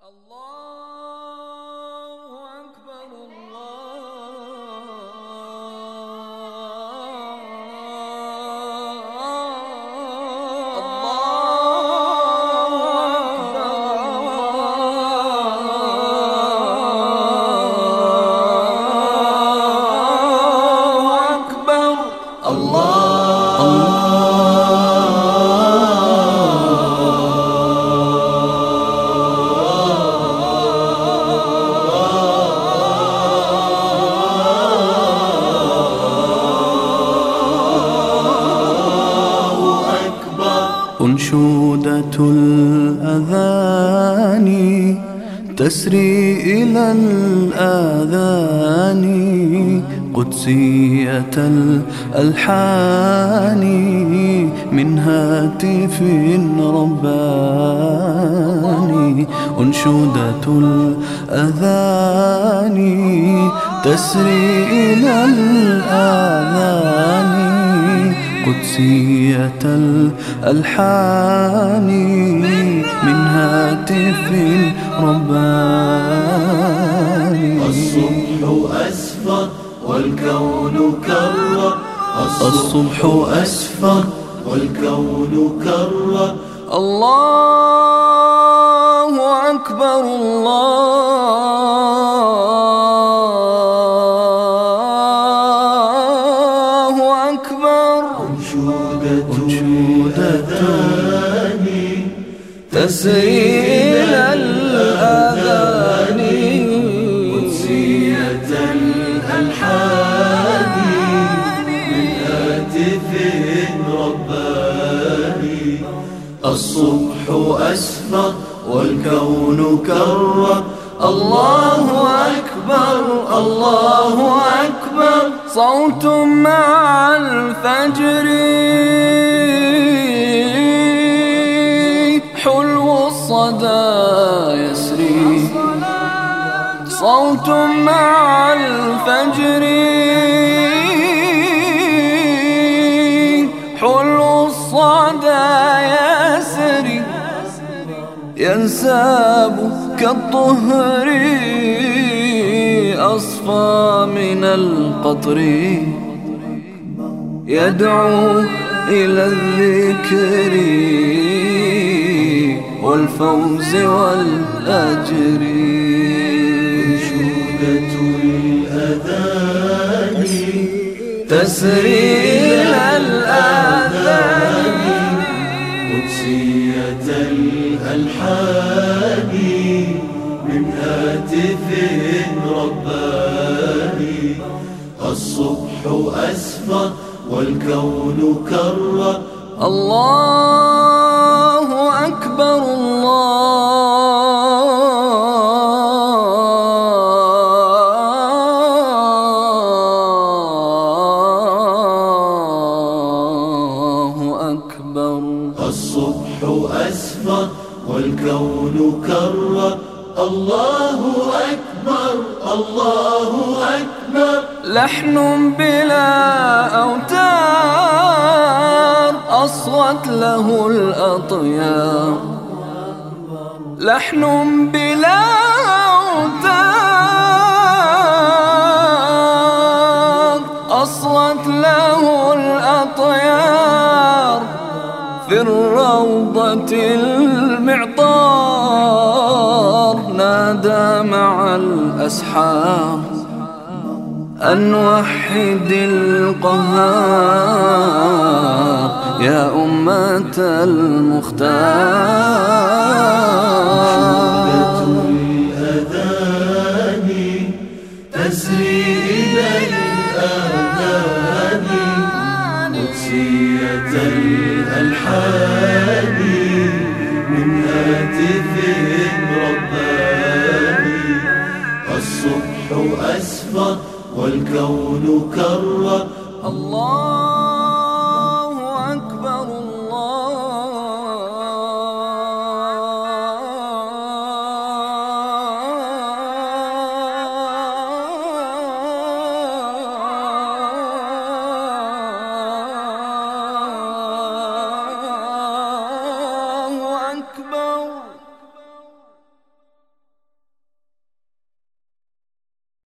الله أكبر أنشودة الأذان تسري إلى الآذان، قدسية الألحان من هاتف رباني. أنشودة الأذان تسري إلى الآذان، قدسية الألحان من هاتف رباني. الصبح أسفر والكون كرر، الصبح أسفر والكون كرر. الله أكبر الله أكبر. أنشودة الأذان تسري إلى الآذان، قدسية الألحان من هاتف رباني. الصبح أسفر والكون كرر. الله أكبر الله أكبر. صوت مع الفجر حلو الصدى يسري، صوت مع الفجر حلو الصدى يسري، ينساب كالطهر أصفى من القطر، يدعو إلى الذكر والفوز والأجر. أنشودة الأذان تسري إلى الآذان، قدسية الألحان من هاتف رباني. الصبح أسفر والكون كرر. الله أكبر الله أكبر. الصبح أسفر والكون كرر. الله أكبر الله أكبر. لحن بلا أوتار أصغت له الأطيار، لحن بلا أوتار أصغت له الأطيار، في الروضة المعطار نادى مع الأسحار أن وحد القهار يا أمة المختار. الأذان تسري إلى الآذان، قدسية الألحان من هاتف رباني. الصبح أسفر والكون كرر. الله